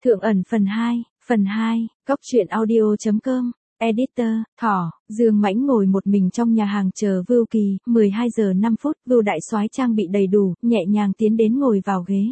Thượng ẩn phần 2, Cóc truyện audio.com, Editor, Thỏ, Dương Mãnh ngồi một mình trong nhà hàng chờ Vưu Kỳ, 12 giờ 5 phút, Vưu đại soái trang bị đầy đủ, nhẹ nhàng tiến đến ngồi vào ghế.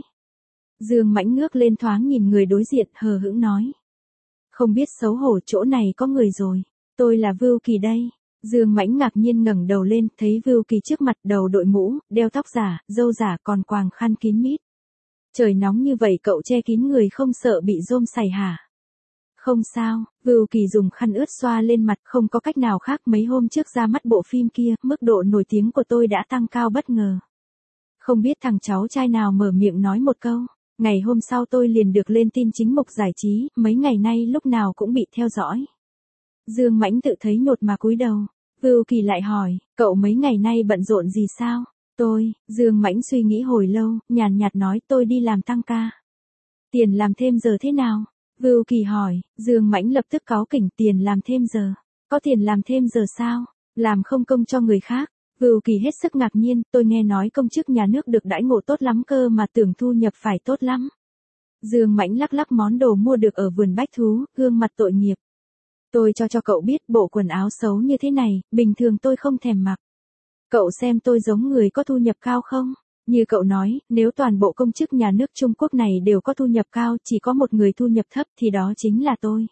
Dương Mãnh ngước lên thoáng nhìn người đối diện, hờ hững nói. Không biết xấu hổ, chỗ này có người rồi, tôi là Vưu Kỳ đây. Dương Mãnh ngạc nhiên ngẩng đầu lên, thấy Vưu Kỳ trước mặt, đầu đội mũ, đeo tóc giả, râu giả, còn quàng khăn kín mít. Trời nóng như vậy cậu che kín người không sợ bị rôm sày hả? Không sao, Vưu Kỳ dùng khăn ướt xoa lên mặt, không có cách nào khác, mấy hôm trước ra mắt bộ phim kia, mức độ nổi tiếng của tôi đã tăng cao bất ngờ. Không biết thằng cháu trai nào mở miệng nói một câu, ngày hôm sau tôi liền được lên tin chính mục giải trí, mấy ngày nay lúc nào cũng bị theo dõi. Dương Mãnh tự thấy nhột mà cúi đầu. Vưu Kỳ lại hỏi, cậu mấy ngày nay bận rộn gì sao? Dương Mãnh suy nghĩ hồi lâu, nhàn nhạt nói tôi đi làm tăng ca. Tiền làm thêm giờ thế nào? Vưu Kỳ hỏi, Dương Mãnh lập tức cáu kỉnh, tiền làm thêm giờ. Có tiền làm thêm giờ sao? Làm không công cho người khác. Vưu Kỳ hết sức ngạc nhiên, tôi nghe nói công chức nhà nước được đãi ngộ tốt lắm cơ mà tưởng thu nhập phải tốt lắm. Dương Mãnh lắc lắc món đồ mua được ở vườn bách thú, gương mặt tội nghiệp. Tôi cho cậu biết bộ quần áo xấu như thế này, bình thường tôi không thèm mặc. Cậu xem tôi giống người có thu nhập cao không? Như cậu nói, nếu toàn bộ công chức nhà nước Trung Quốc này đều có thu nhập cao, chỉ có một người thu nhập thấp thì đó chính là tôi.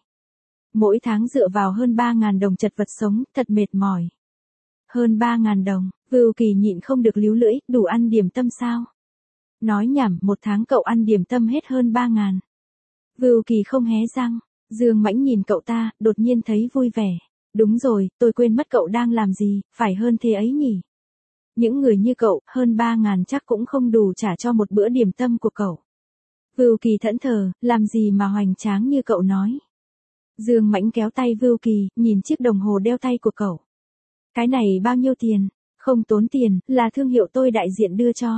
Mỗi tháng dựa vào hơn 3.000 đồng chật vật sống, thật mệt mỏi. Hơn 3.000 đồng, Vưu Kỳ nhịn không được líu lưỡi, đủ ăn điểm tâm sao? Nói nhảm, một tháng cậu ăn điểm tâm hết hơn 3.000. Vưu Kỳ không hé răng. Dương Mãnh nhìn cậu ta, đột nhiên thấy vui vẻ. Đúng rồi, tôi quên mất cậu đang làm gì, phải hơn thế ấy nhỉ? Những người như cậu, hơn 3.000 chắc cũng không đủ trả cho một bữa điểm tâm của cậu. Vưu Kỳ thẫn thờ, làm gì mà hoành tráng như cậu nói. Dương Mãnh kéo tay Vưu Kỳ, nhìn chiếc đồng hồ đeo tay của cậu. Cái này bao nhiêu tiền? Không tốn tiền, là thương hiệu tôi đại diện đưa cho.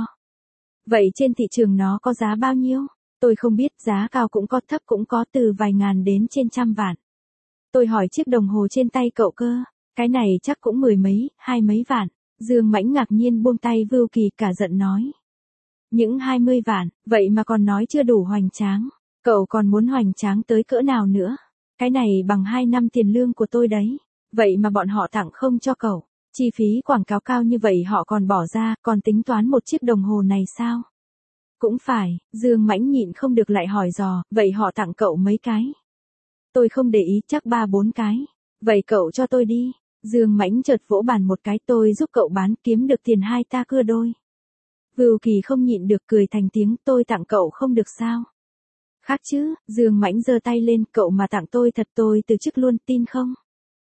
Vậy trên thị trường nó có giá bao nhiêu? Tôi không biết, giá cao cũng có, thấp cũng có, từ vài ngàn đến trên trăm vạn. Tôi hỏi chiếc đồng hồ trên tay cậu cơ, cái này chắc cũng 10 mấy, 20 mấy vạn. Dương Mãnh ngạc nhiên buông tay Vưu Kỳ, cả giận nói. Những 20 vạn, vậy mà còn nói chưa đủ hoành tráng. Cậu còn muốn hoành tráng tới cỡ nào nữa? Cái này bằng 2 năm tiền lương của tôi đấy. Vậy mà bọn họ tặng không cho cậu. Chi phí quảng cáo cao như vậy họ còn bỏ ra, còn tính toán một chiếc đồng hồ này sao? Cũng phải, Dương Mãnh nhịn không được lại hỏi dò, vậy họ tặng cậu mấy cái? Tôi không để ý, chắc 3-4 cái. Vậy cậu cho tôi đi. Dương Mãnh chợt vỗ bàn một cái, tôi giúp cậu bán, kiếm được tiền hai ta cưa đôi. Vưu Kỳ không nhịn được cười thành tiếng, tôi tặng cậu không được sao? Khác chứ, Dương Mãnh giơ tay lên, cậu mà tặng tôi thật tôi từ chức luôn, tin không?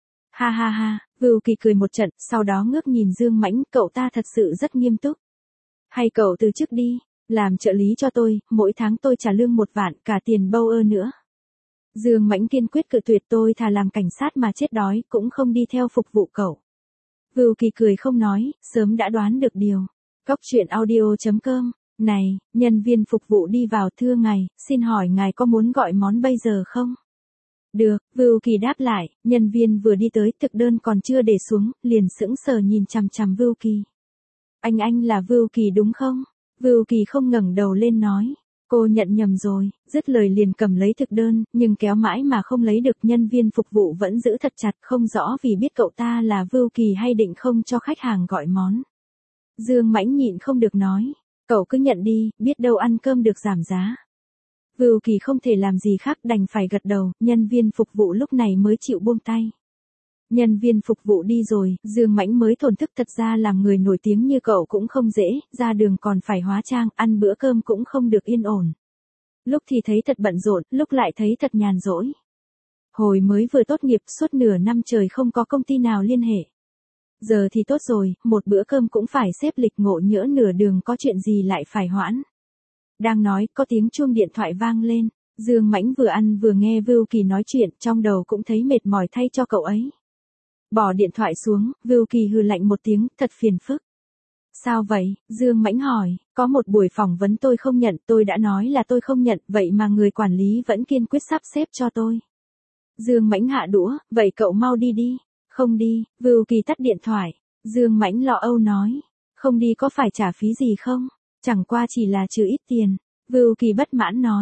Ha ha ha, Vưu Kỳ cười một trận, sau đó ngước nhìn Dương Mãnh, cậu ta thật sự rất nghiêm túc. Hay cậu từ chức đi, làm trợ lý cho tôi, mỗi tháng tôi trả lương 1 vạn, cả tiền bâu ơ nữa. Dương Mãnh kiên quyết cự tuyệt, tôi thà làm cảnh sát mà chết đói, cũng không đi theo phục vụ cậu. Vưu Kỳ cười không nói, sớm đã đoán được điều. Cóc truyện audio.com, này, nhân viên phục vụ đi vào, thưa ngài, xin hỏi ngài có muốn gọi món bây giờ không? Được, Vưu Kỳ đáp lại, nhân viên vừa đi tới, thực đơn còn chưa để xuống, liền sững sờ nhìn chằm chằm Vưu Kỳ. Anh là Vưu Kỳ đúng không? Vưu Kỳ không ngẩng đầu lên nói. Cô nhận nhầm rồi, dứt lời liền cầm lấy thực đơn, nhưng kéo mãi mà không lấy được, nhân viên phục vụ vẫn giữ thật chặt, không rõ vì biết cậu ta là Vưu Kỳ hay định không cho khách hàng gọi món. Dương Mãnh nhịn không được nói, cậu cứ nhận đi, biết đâu ăn cơm được giảm giá. Vưu Kỳ không thể làm gì khác, đành phải gật đầu, nhân viên phục vụ lúc này mới chịu buông tay. Nhân viên phục vụ đi rồi, Dương Mãnh mới thổn thức, thật ra làm người nổi tiếng như cậu cũng không dễ, ra đường còn phải hóa trang, ăn bữa cơm cũng không được yên ổn. Lúc thì thấy thật bận rộn, lúc lại thấy thật nhàn rỗi. Hồi mới vừa tốt nghiệp, suốt nửa năm trời không có công ty nào liên hệ. Giờ thì tốt rồi, một bữa cơm cũng phải xếp lịch, ngộ nhỡ nửa đường có chuyện gì lại phải hoãn. Đang nói, có tiếng chuông điện thoại vang lên. Dương Mãnh vừa ăn vừa nghe Vưu Kỳ nói chuyện, trong đầu cũng thấy mệt mỏi thay cho cậu ấy. Bỏ điện thoại xuống, Vưu Kỳ hừ lạnh một tiếng, thật phiền phức. Sao vậy? Dương Mãnh hỏi, có một buổi phỏng vấn tôi không nhận, tôi đã nói là tôi không nhận, vậy mà người quản lý vẫn kiên quyết sắp xếp cho tôi. Dương Mãnh hạ đũa, vậy cậu mau đi đi. Không đi, Vưu Kỳ tắt điện thoại. Dương Mãnh lo âu nói, không đi có phải trả phí gì không? Chẳng qua chỉ là trừ ít tiền. Vưu Kỳ bất mãn nói,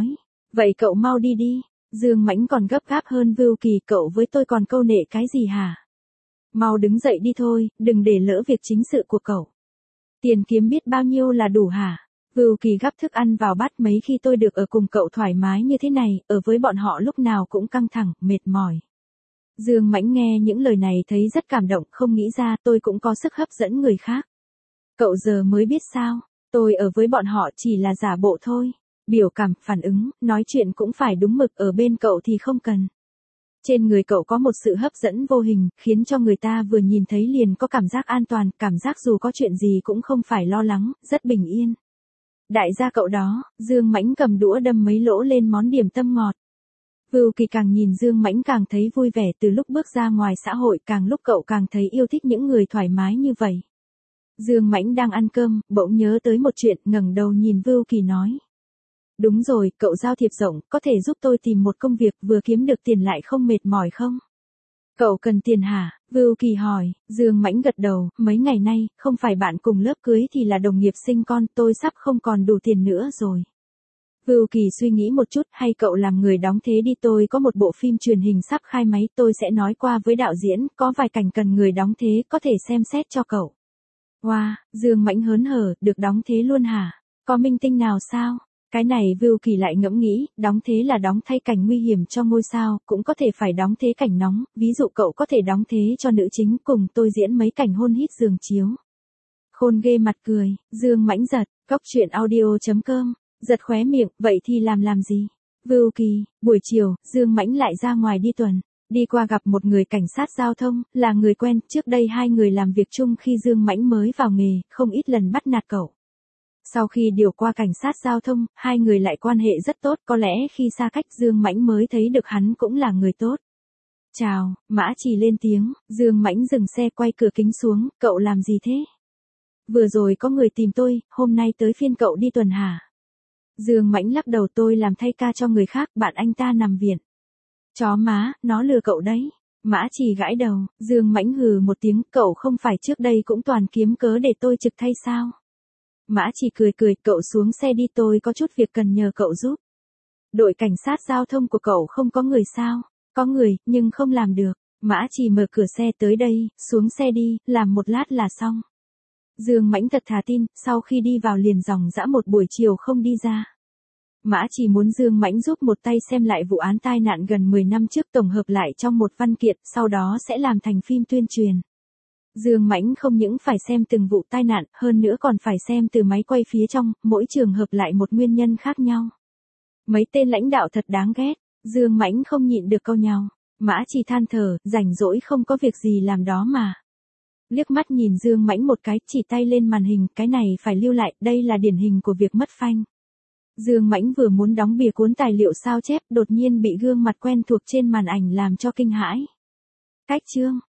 Vậy cậu mau đi đi. Dương Mãnh còn gấp gáp hơn Vưu Kỳ, cậu với tôi còn câu nệ cái gì hả? Mau đứng dậy đi thôi, đừng để lỡ việc chính sự của cậu. Tiền kiếm biết bao nhiêu là đủ hả? Vưu Kỳ gắp thức ăn vào bát, mấy khi tôi được ở cùng cậu thoải mái như thế này, ở với bọn họ lúc nào cũng căng thẳng, mệt mỏi. Dương Mãnh nghe những lời này thấy rất cảm động, không nghĩ ra tôi cũng có sức hấp dẫn người khác. Cậu giờ mới biết sao, tôi ở với bọn họ chỉ là giả bộ thôi. Biểu cảm, phản ứng, nói chuyện cũng phải đúng mực, ở bên cậu thì không cần. Trên người cậu có một sự hấp dẫn vô hình, khiến cho người ta vừa nhìn thấy liền có cảm giác an toàn, cảm giác dù có chuyện gì cũng không phải lo lắng, rất bình yên. Đại gia cậu đó, Dương Mãnh cầm đũa đâm mấy lỗ lên món điểm tâm ngọt. Vưu Kỳ càng nhìn Dương Mãnh càng thấy vui vẻ, từ lúc bước ra ngoài xã hội càng lúc cậu càng thấy yêu thích những người thoải mái như vậy. Dương Mãnh đang ăn cơm, bỗng nhớ tới một chuyện, ngẩng đầu nhìn Vưu Kỳ nói. Đúng rồi, cậu giao thiệp rộng, có thể giúp tôi tìm một công việc vừa kiếm được tiền lại không mệt mỏi không? Cậu cần tiền hả? Vưu Kỳ hỏi. Dương Mãnh gật đầu, mấy ngày nay, không phải bạn cùng lớp cưới thì là đồng nghiệp sinh con, tôi sắp không còn đủ tiền nữa rồi. Vưu Kỳ suy nghĩ một chút, hay cậu làm người đóng thế đi, tôi có một bộ phim truyền hình sắp khai máy, tôi sẽ nói qua với đạo diễn, có vài cảnh cần người đóng thế, có thể xem xét cho cậu. Wow, Dương Mãnh hớn hở, được đóng thế luôn hả? Có minh tinh nào sao? Cái này Vưu Kỳ lại ngẫm nghĩ, đóng thế là đóng thay cảnh nguy hiểm cho ngôi sao, cũng có thể phải đóng thế cảnh nóng, ví dụ cậu có thể đóng thế cho nữ chính cùng tôi diễn mấy cảnh hôn hít giường chiếu. Khôn ghê, mặt cười, Dương Mãnh giật, góc truyện audio.com, giật khóe miệng, vậy thì làm gì? Vưu Kỳ, buổi chiều, Dương Mãnh lại ra ngoài đi tuần. Đi qua gặp một người cảnh sát giao thông, là người quen, trước đây hai người làm việc chung khi Dương Mãnh mới vào nghề, không ít lần bắt nạt cậu. Sau khi điều qua cảnh sát giao thông, hai người lại quan hệ rất tốt, có lẽ khi xa cách Dương Mãnh mới thấy được hắn cũng là người tốt. Chào, Mã Trì lên tiếng, Dương Mãnh dừng xe quay cửa kính xuống, cậu làm gì thế? Vừa rồi có người tìm tôi, hôm nay tới phiên cậu đi tuần hả? Dương Mãnh lắc đầu, tôi làm thay ca cho người khác, bạn anh ta nằm viện. Chó má, nó lừa cậu đấy. Mã Trì gãi đầu, Dương Mãnh hừ một tiếng, cậu không phải trước đây cũng toàn kiếm cớ để tôi trực thay sao? Mã Trì cười cười, cậu xuống xe đi, tôi có chút việc cần nhờ cậu giúp. Đội cảnh sát giao thông của cậu không có người sao? Có người, nhưng không làm được. Mã Trì mở cửa xe, tới đây, xuống xe đi, làm một lát là xong. Dương Mãnh thật thà tin, sau khi đi vào liền dòng dã một buổi chiều không đi ra. Mã Trì muốn Dương Mãnh giúp một tay xem lại vụ án tai nạn gần 10 năm trước, tổng hợp lại trong một văn kiện, sau đó sẽ làm thành phim tuyên truyền. Dương Mãnh không những phải xem từng vụ tai nạn, hơn nữa còn phải xem từ máy quay phía trong, mỗi trường hợp lại một nguyên nhân khác nhau. Mấy tên lãnh đạo thật đáng ghét, Dương Mãnh không nhịn được câu nhao. Mã Trì than thở, rảnh rỗi không có việc gì làm đó mà. Liếc mắt nhìn Dương Mãnh một cái, chỉ tay lên màn hình, cái này phải lưu lại, đây là điển hình của việc mất phanh. Dương Mãnh vừa muốn đóng bìa cuốn tài liệu sao chép, đột nhiên bị gương mặt quen thuộc trên màn ảnh làm cho kinh hãi. Cách chương